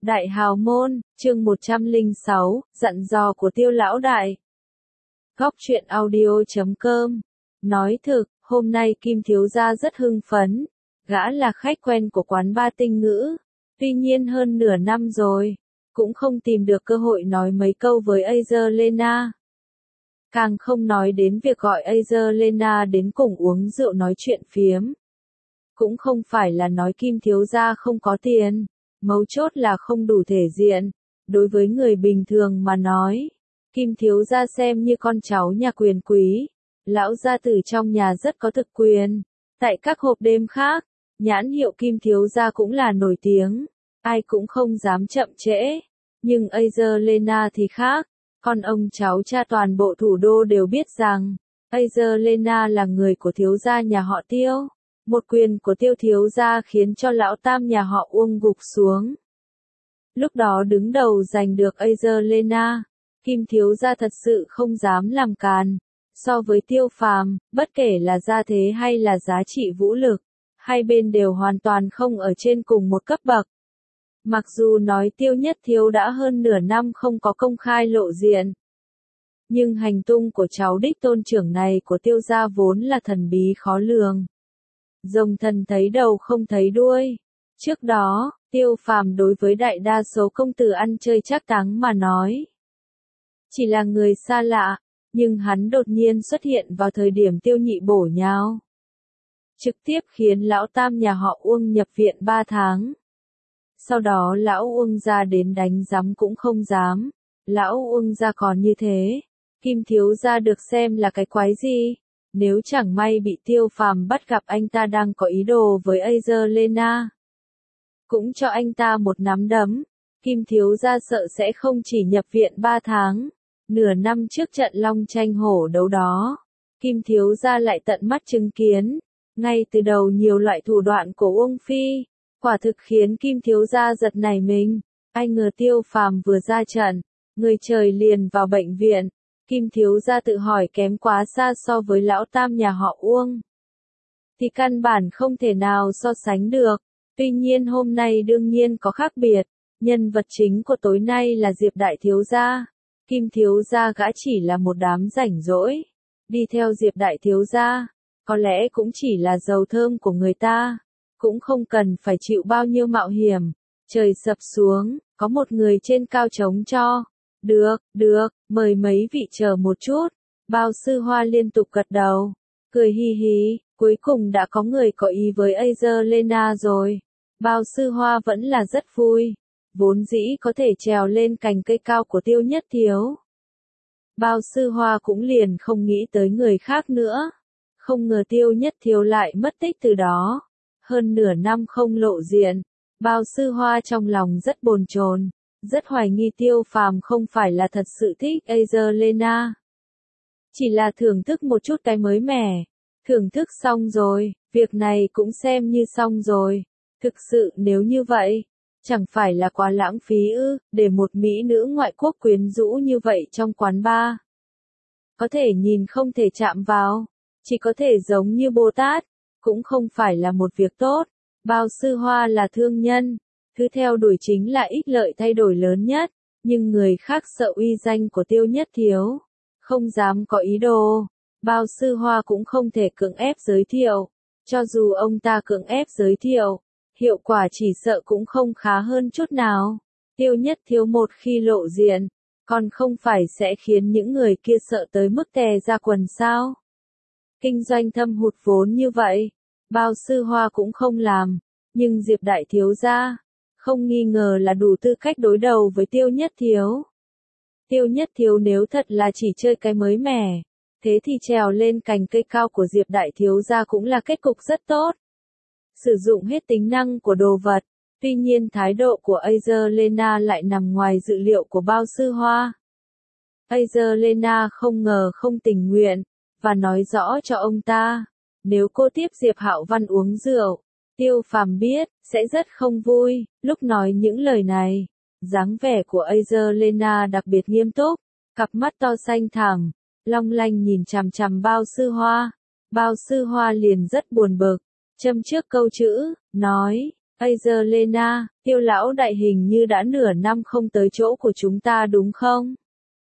Đại hào môn, chương 106, dặn dò của Tiêu lão đại. Góc truyện audio.com. Nói thực, hôm nay Kim thiếu gia rất hưng phấn. Gã là khách quen của quán ba tinh ngữ. Tuy nhiên hơn nửa năm rồi, cũng không tìm được cơ hội nói mấy câu với Azalena. Càng không nói đến việc gọi Azalena đến cùng uống rượu nói chuyện phiếm. Cũng không phải là nói Kim thiếu gia không có tiền. Mấu chốt là không đủ thể diện. Đối với người bình thường mà nói, Kim thiếu gia xem như con cháu nhà quyền quý. Lão gia tử trong nhà rất có thực quyền. Tại các hộp đêm khác, nhãn hiệu Kim thiếu gia cũng là nổi tiếng. Ai cũng không dám chậm trễ. Nhưng Azalena thì khác. Con ông cháu cha toàn bộ thủ đô đều biết rằng, Azalena là người của thiếu gia nhà họ Tiêu. Một quyền của Tiêu thiếu gia khiến cho lão tam nhà họ Uông gục xuống. Lúc đó đứng đầu giành được Azalena, Kim thiếu gia thật sự không dám làm càn. So với Tiêu Phàm, bất kể là gia thế hay là giá trị vũ lực, hai bên đều hoàn toàn không ở trên cùng một cấp bậc. Mặc dù nói Tiêu Nhất Thiếu đã hơn nửa năm không có công khai lộ diện, nhưng hành tung của cháu đích tôn trưởng này của Tiêu gia vốn là thần bí khó lường. Rồng thần thấy đầu không thấy đuôi. Trước đó, Tiêu Phàm đối với đại đa số công tử ăn chơi trác táng mà nói, chỉ là người xa lạ, nhưng hắn đột nhiên xuất hiện vào thời điểm Tiêu Nhị bổ nhào, trực tiếp khiến lão tam nhà họ Uông nhập viện 3 tháng. Sau đó lão Uông gia đến đánh giám cũng không dám. Lão Uông gia còn như thế, Kim thiếu gia được xem là cái quái gì? Nếu chẳng may bị Tiêu Phàm bắt gặp anh ta đang có ý đồ với Azalena, cũng cho anh ta một nắm đấm. Kim thiếu gia sợ sẽ không chỉ nhập viện 3 tháng. Nửa năm trước trận long tranh hổ đấu đó, Kim thiếu gia lại tận mắt chứng kiến, ngay từ đầu nhiều loại thủ đoạn của Uông Phi, quả thực khiến Kim thiếu gia giật nảy mình. Ai ngờ Tiêu Phàm vừa ra trận, người trời liền vào bệnh viện. Kim thiếu gia tự hỏi kém quá xa so với lão tam nhà họ Uông, thì căn bản không thể nào so sánh được. Tuy nhiên hôm nay đương nhiên có khác biệt. Nhân vật chính của tối nay là Diệp đại thiếu gia. Kim thiếu gia gã chỉ là một đám rảnh rỗi, đi theo Diệp đại thiếu gia, có lẽ cũng chỉ là dầu thơm của người ta, cũng không cần phải chịu bao nhiêu mạo hiểm. Trời sập xuống, có một người trên cao trống cho. Được, mời mấy vị chờ một chút. Bao Sư Hoa liên tục gật đầu, cười hi hi, cuối cùng đã có người có ý với Azalena rồi. Bao Sư Hoa vẫn là rất vui, vốn dĩ có thể trèo lên cành cây cao của Tiêu Nhất Thiếu. Bao Sư Hoa cũng liền không nghĩ tới người khác nữa. Không ngờ Tiêu Nhất Thiếu lại mất tích từ đó. Hơn nửa năm không lộ diện, Bao Sư Hoa trong lòng rất bồn chồn, rất hoài nghi Tiêu Phàm không phải là thật sự thích Azalena, chỉ là thưởng thức một chút cái mới mẻ. Thưởng thức xong rồi, việc này cũng xem như xong rồi. Thực sự nếu như vậy, chẳng phải là quá lãng phí ư, để một mỹ nữ ngoại quốc quyến rũ như vậy trong quán bar. Có thể nhìn không thể chạm vào, chỉ có thể giống như Bồ Tát, cũng không phải là một việc tốt. Bao Sư Hoa là thương nhân, thứ theo đuổi chính là ích lợi thay đổi lớn nhất, nhưng người khác sợ uy danh của Tiêu Nhất Thiếu, không dám có ý đồ. Bao Sư Hoa cũng không thể cưỡng ép giới thiệu, cho dù ông ta cưỡng ép giới thiệu, hiệu quả chỉ sợ cũng không khá hơn chút nào. Tiêu Nhất Thiếu một khi lộ diện, còn không phải sẽ khiến những người kia sợ tới mức tè ra quần sao? Kinh doanh thâm hụt vốn như vậy, Bao Sư Hoa cũng không làm, nhưng Diệp đại thiếu gia, không nghi ngờ là đủ tư cách đối đầu với Tiêu Nhất Thiếu. Tiêu Nhất Thiếu nếu thật là chỉ chơi cái mới mẻ, thế thì trèo lên cành cây cao của Diệp đại thiếu gia cũng là kết cục rất tốt. Sử dụng hết tính năng của đồ vật, tuy nhiên thái độ của Azalena lại nằm ngoài dự liệu của Bao Sư Hoa. Azalena không ngờ không tình nguyện, và nói rõ cho ông ta, nếu cô tiếp Diệp Hạo Văn uống rượu, Tiêu Phàm biết, sẽ rất không vui. Lúc nói những lời này, dáng vẻ của Azalena đặc biệt nghiêm túc, cặp mắt to xanh thẳm, long lanh nhìn chằm chằm Bao Sư Hoa. Bao Sư Hoa liền rất buồn bực, châm trước câu chữ, nói, Azelena, Tiêu lão đại hình như đã nửa năm không tới chỗ của chúng ta đúng không?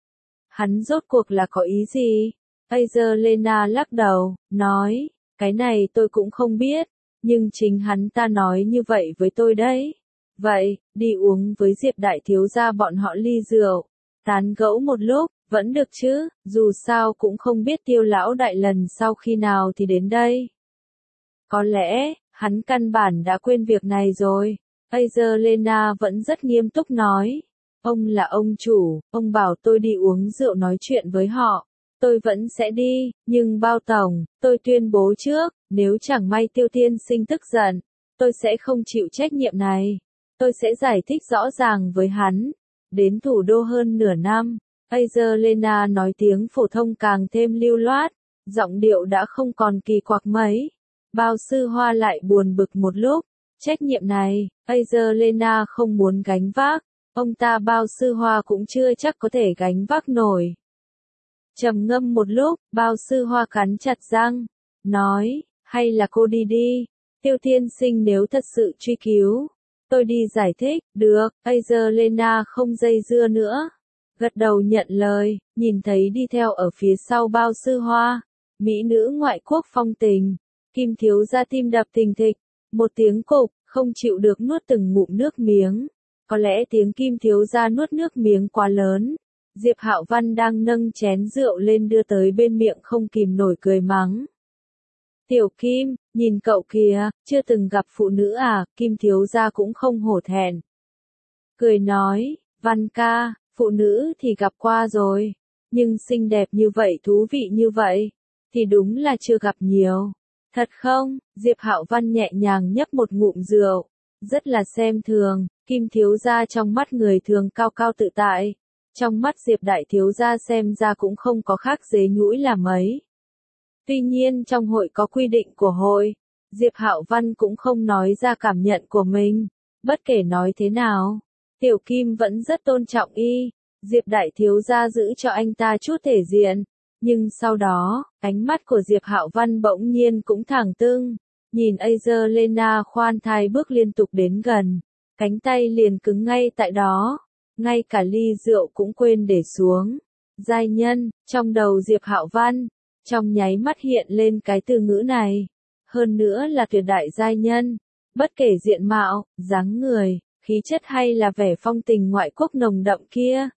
Hắn rốt cuộc là có ý gì? Azelena lắc đầu, nói, cái này tôi cũng không biết, nhưng chính hắn ta nói như vậy với tôi đấy. Vậy, đi uống với Diệp đại thiếu gia bọn họ ly rượu, tán gẫu một lúc, vẫn được chứ, dù sao cũng không biết Tiêu lão đại lần sau khi nào thì đến đây. Có lẽ, hắn căn bản đã quên việc này rồi. Azelena vẫn rất nghiêm túc nói. Ông là ông chủ, ông bảo tôi đi uống rượu nói chuyện với họ. Tôi vẫn sẽ đi, nhưng bao tổng, tôi tuyên bố trước, nếu chẳng may Tiêu tiên sinh tức giận, tôi sẽ không chịu trách nhiệm này. Tôi sẽ giải thích rõ ràng với hắn. Đến thủ đô hơn nửa năm, Azelena nói tiếng phổ thông càng thêm lưu loát, giọng điệu đã không còn kỳ quặc mấy. Bao Sư Hoa lại buồn bực một lúc, trách nhiệm này, Azelena không muốn gánh vác, ông ta Bao Sư Hoa cũng chưa chắc có thể gánh vác nổi. Trầm ngâm một lúc, Bao Sư Hoa cắn chặt răng, nói, hay là cô đi đi, Tiêu tiên sinh nếu thật sự truy cứu, tôi đi giải thích, được, Azelena không dây dưa nữa. Gật đầu nhận lời, nhìn thấy đi theo ở phía sau Bao Sư Hoa, mỹ nữ ngoại quốc phong tình. Kim thiếu gia tim đập thình thịch, một tiếng cục, không chịu được nuốt từng ngụm nước miếng. Có lẽ tiếng Kim thiếu gia nuốt nước miếng quá lớn. Diệp Hạo Văn đang nâng chén rượu lên đưa tới bên miệng không kìm nổi cười mắng. Tiểu Kim, nhìn cậu kìa, chưa từng gặp phụ nữ à, Kim thiếu gia cũng không hổ thẹn. Cười nói, Văn ca, phụ nữ thì gặp qua rồi, nhưng xinh đẹp như vậy thú vị như vậy, thì đúng là chưa gặp nhiều. Thật không? Diệp Hạo Văn nhẹ nhàng nhấp một ngụm rượu, rất là xem thường, Kim thiếu gia trong mắt người thường cao cao tự tại, trong mắt Diệp đại thiếu gia xem ra cũng không có khác dế nhũi là mấy. Tuy nhiên trong hội có quy định của hội, Diệp Hạo Văn cũng không nói ra cảm nhận của mình, bất kể nói thế nào, Tiểu Kim vẫn rất tôn trọng y, Diệp đại thiếu gia giữ cho anh ta chút thể diện. Nhưng sau đó, ánh mắt của Diệp Hạo Văn bỗng nhiên cũng thẳng tưng, nhìn Azelena khoan thai bước liên tục đến gần, cánh tay liền cứng ngay tại đó, ngay cả ly rượu cũng quên để xuống. Giai nhân, trong đầu Diệp Hạo Văn, trong nháy mắt hiện lên cái từ ngữ này, hơn nữa là tuyệt đại giai nhân, bất kể diện mạo, dáng người, khí chất hay là vẻ phong tình ngoại quốc nồng đậm kia.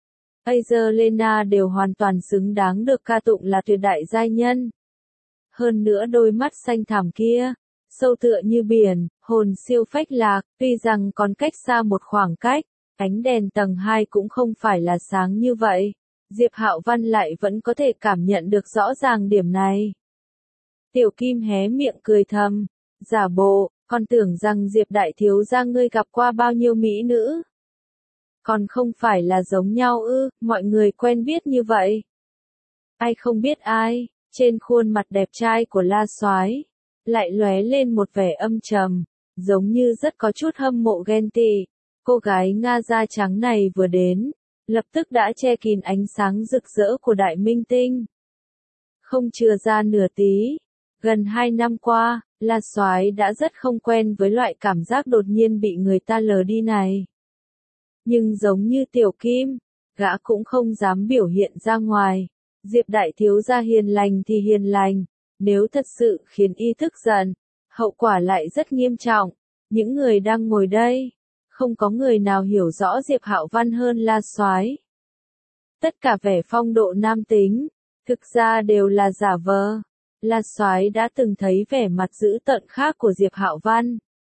Azelena đều hoàn toàn xứng đáng được ca tụng là tuyệt đại giai nhân. Hơn nữa đôi mắt xanh thẳm kia, sâu tựa như biển, hồn siêu phách lạc, tuy rằng còn cách xa một khoảng cách, ánh đèn tầng 2 cũng không phải là sáng như vậy. Diệp Hạo Văn lại vẫn có thể cảm nhận được rõ ràng điểm này. Tiểu Kim hé miệng cười thầm, giả bộ, còn tưởng rằng Diệp đại thiếu gia ngươi gặp qua bao nhiêu mỹ nữ. Còn không phải là giống nhau ư, mọi người quen biết như vậy. Ai không biết ai, trên khuôn mặt đẹp trai của La Soái lại lóe lên một vẻ âm trầm, giống như rất có chút hâm mộ ghen tị. Cô gái Nga da trắng này vừa đến, lập tức đã che kín ánh sáng rực rỡ của đại minh tinh. Không chừa ra nửa tí, gần 2 năm qua, La Soái đã rất không quen với loại cảm giác đột nhiên bị người ta lờ đi này. Nhưng giống như Tiểu Kim, gã cũng không dám biểu hiện ra ngoài. Diệp đại thiếu gia hiền lành thì hiền lành, nếu thật sự khiến y tức giận, hậu quả lại rất nghiêm trọng. Những người đang ngồi đây, không có người nào hiểu rõ Diệp Hạo Văn hơn La Soái. Tất cả vẻ phong độ nam tính, thực ra đều là giả vờ. La Soái đã từng thấy vẻ mặt dữ tợn khác của Diệp Hạo Văn.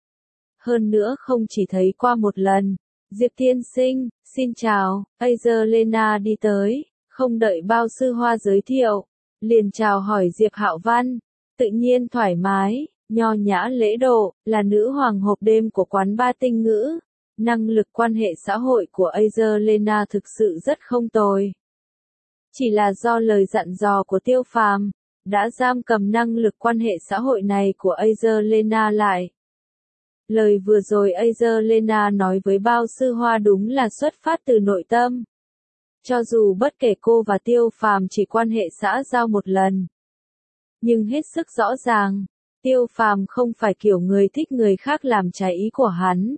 Hơn nữa không chỉ thấy qua một lần. Diệp tiên sinh, xin chào, Azelena đi tới, không đợi Bao Sư Hoa giới thiệu, liền chào hỏi Diệp Hạo Văn, tự nhiên thoải mái, nho nhã lễ độ, là nữ hoàng hộp đêm của quán ba tinh ngữ. Năng lực quan hệ xã hội của Azelena thực sự rất không tồi. Chỉ là do lời dặn dò của Tiêu Phàm, đã giam cầm năng lực quan hệ xã hội này của Azelena lại. Lời vừa rồi Azelena nói với Bao Sư Hoa đúng là xuất phát từ nội tâm. Cho dù bất kể cô và Tiêu Phàm chỉ quan hệ xã giao một lần, nhưng hết sức rõ ràng, Tiêu Phàm không phải kiểu người thích người khác làm trái ý của hắn.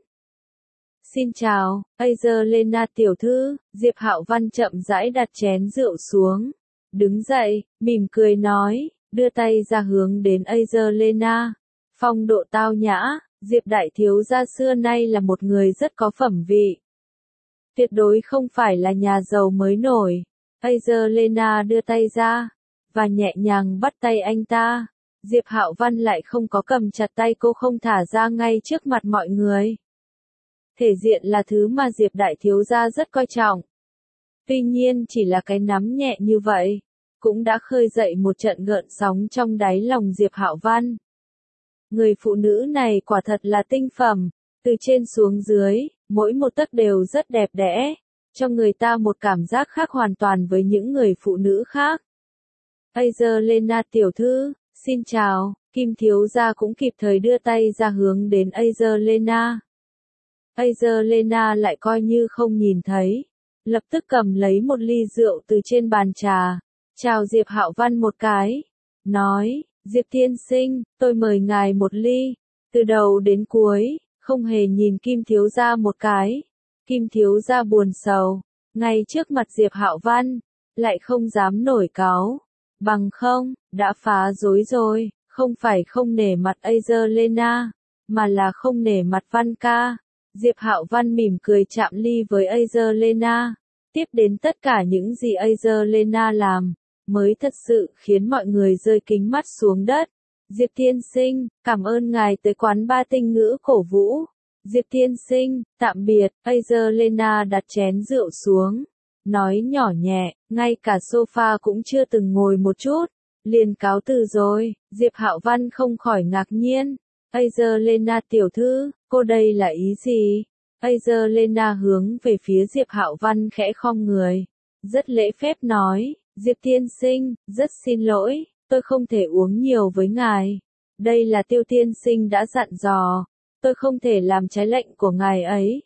Xin chào, Angelina tiểu thư, Diệp Hạo Văn chậm rãi đặt chén rượu xuống. Đứng dậy, mỉm cười nói, đưa tay ra hướng đến Angelina. Phong độ tao nhã, Diệp đại thiếu gia xưa nay là một người rất có phẩm vị. Tuyệt đối không phải là nhà giàu mới nổi. Angelina đưa tay ra, và nhẹ nhàng bắt tay anh ta. Diệp Hạo Văn lại không có cầm chặt tay cô, không thả ra ngay trước mặt mọi người. Thể diện là thứ mà Diệp đại thiếu gia rất coi trọng. Tuy nhiên chỉ là cái nắm nhẹ như vậy, cũng đã khơi dậy một trận gợn sóng trong đáy lòng Diệp Hạo Văn. Người phụ nữ này quả thật là tinh phẩm, từ trên xuống dưới, mỗi một tấc đều rất đẹp đẽ, cho người ta một cảm giác khác hoàn toàn với những người phụ nữ khác. Angelina tiểu thư, xin chào, Kim thiếu gia cũng kịp thời đưa tay ra hướng đến Angelina. Angelina lại coi như không nhìn thấy, lập tức cầm lấy một ly rượu từ trên bàn trà, chào Diệp Hạo Văn một cái, nói, Diệp tiên sinh, tôi mời ngài một ly, từ đầu đến cuối, không hề nhìn Kim thiếu gia một cái. Kim thiếu gia buồn sầu, ngay trước mặt Diệp Hạo Văn, lại không dám nổi cáu, bằng không, đã phá rối rồi, không phải không nể mặt Angelina, mà là không nể mặt Văn ca. Diệp Hạo Văn mỉm cười chạm ly với Angelina, tiếp đến tất cả những gì Angelina làm, mới thật sự khiến mọi người rơi kính mắt xuống đất. Diệp tiên sinh, cảm ơn ngài tới quán ba tinh ngữ cổ vũ. Diệp tiên sinh, tạm biệt. Angelina đặt chén rượu xuống, nói nhỏ nhẹ, ngay cả sofa cũng chưa từng ngồi một chút, liền cáo từ rồi. Diệp Hạo Văn không khỏi ngạc nhiên. Angelina tiểu thư, cô đây là ý gì? Angelina hướng về phía Diệp Hạo Văn khẽ khom người, rất lễ phép nói, Diệp tiên sinh, rất xin lỗi, tôi không thể uống nhiều với ngài. Đây là Tiêu tiên sinh đã dặn dò, tôi không thể làm trái lệnh của ngài ấy.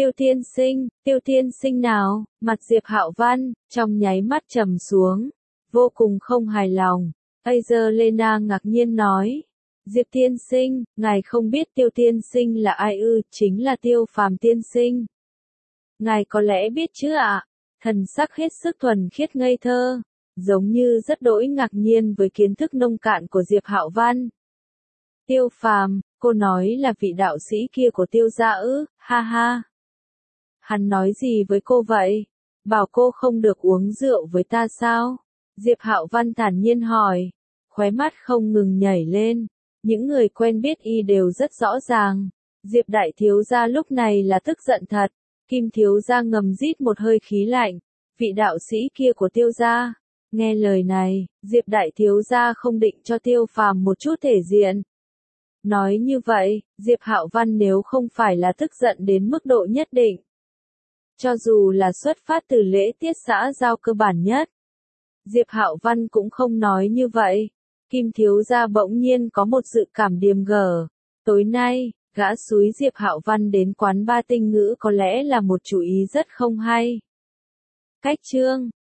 Tiêu tiên sinh nào? Mặt Diệp Hạo Văn trong nháy mắt trầm xuống, vô cùng không hài lòng. Angelina ngạc nhiên nói, Diệp tiên sinh, ngài không biết Tiêu tiên sinh là ai ư? Chính là Tiêu Phàm tiên sinh. Ngài có lẽ biết chứ ạ? Thần sắc hết sức thuần khiết ngây thơ, giống như rất đỗi ngạc nhiên với kiến thức nông cạn của Diệp Hạo Văn. Tiêu Phàm, cô nói là vị đạo sĩ kia của Tiêu gia ư? Ha ha. Hắn nói gì với cô vậy? Bảo cô không được uống rượu với ta sao? Diệp Hạo Văn thản nhiên hỏi, khóe mắt không ngừng nhảy lên. Những người quen biết y đều rất rõ ràng. Diệp đại thiếu gia lúc này là tức giận thật. Kim thiếu gia ngầm rít một hơi khí lạnh. Vị đạo sĩ kia của Tiêu gia. Nghe lời này, Diệp đại thiếu gia không định cho Tiêu Phàm một chút thể diện. Nói như vậy, Diệp Hạo Văn nếu không phải là tức giận đến mức độ nhất định, cho dù là xuất phát từ lễ tiết xã giao cơ bản nhất, Diệp Hạo Văn cũng không nói như vậy. Kim thiếu gia bỗng nhiên có một dự cảm điềm gở. Tối nay, gã xúi Diệp Hạo Văn đến quán ba tinh ngữ có lẽ là một chủ ý rất không hay. Cách chương